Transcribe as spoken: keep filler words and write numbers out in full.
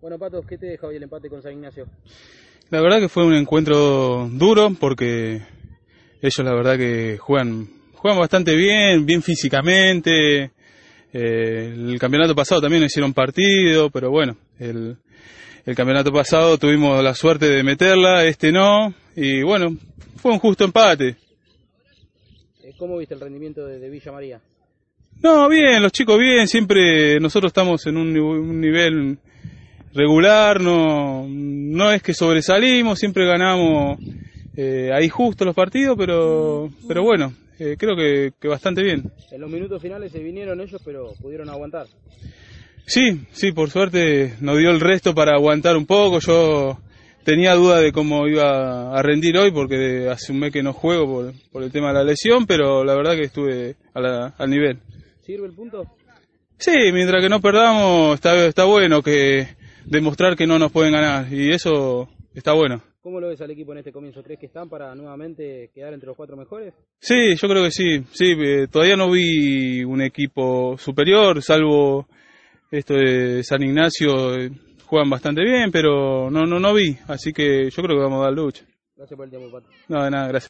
Bueno, Patos, ¿qué te deja hoy el empate con San Ignacio? La verdad que fue un encuentro duro porque ellos la verdad que juegan, juegan bastante bien, bien físicamente. Eh, el campeonato pasado también hicieron partido, pero bueno, el, el campeonato pasado tuvimos la suerte de meterla, este no, y bueno, fue un justo empate. ¿Cómo viste el rendimiento de, de Villa María? No, bien, los chicos bien, siempre nosotros estamos en un, un nivel regular, no, no es que sobresalimos, siempre ganamos eh, ahí justo los partidos, pero, pero bueno, eh, creo que, que bastante bien. En los minutos finales se vinieron ellos, pero pudieron aguantar. Sí, sí, por suerte nos dio el resto para aguantar un poco. Yo tenía duda de cómo iba a rendir hoy porque hace un mes que no juego por, por el tema de la lesión, pero la verdad que estuve a la, al nivel. ¿Sirve el punto? Sí, mientras que no perdamos está, está bueno que demostrar que no nos pueden ganar y eso está bueno. ¿Cómo lo ves al equipo en este comienzo? ¿Crees que están para nuevamente quedar entre los cuatro mejores? Sí, yo creo que sí. Sí, eh, todavía no vi un equipo superior, salvo esto de San Ignacio, eh, juegan bastante bien, pero no, no, no vi, así que yo creo que vamos a dar lucha. Gracias por el tiempo, Pato. No, de nada, gracias.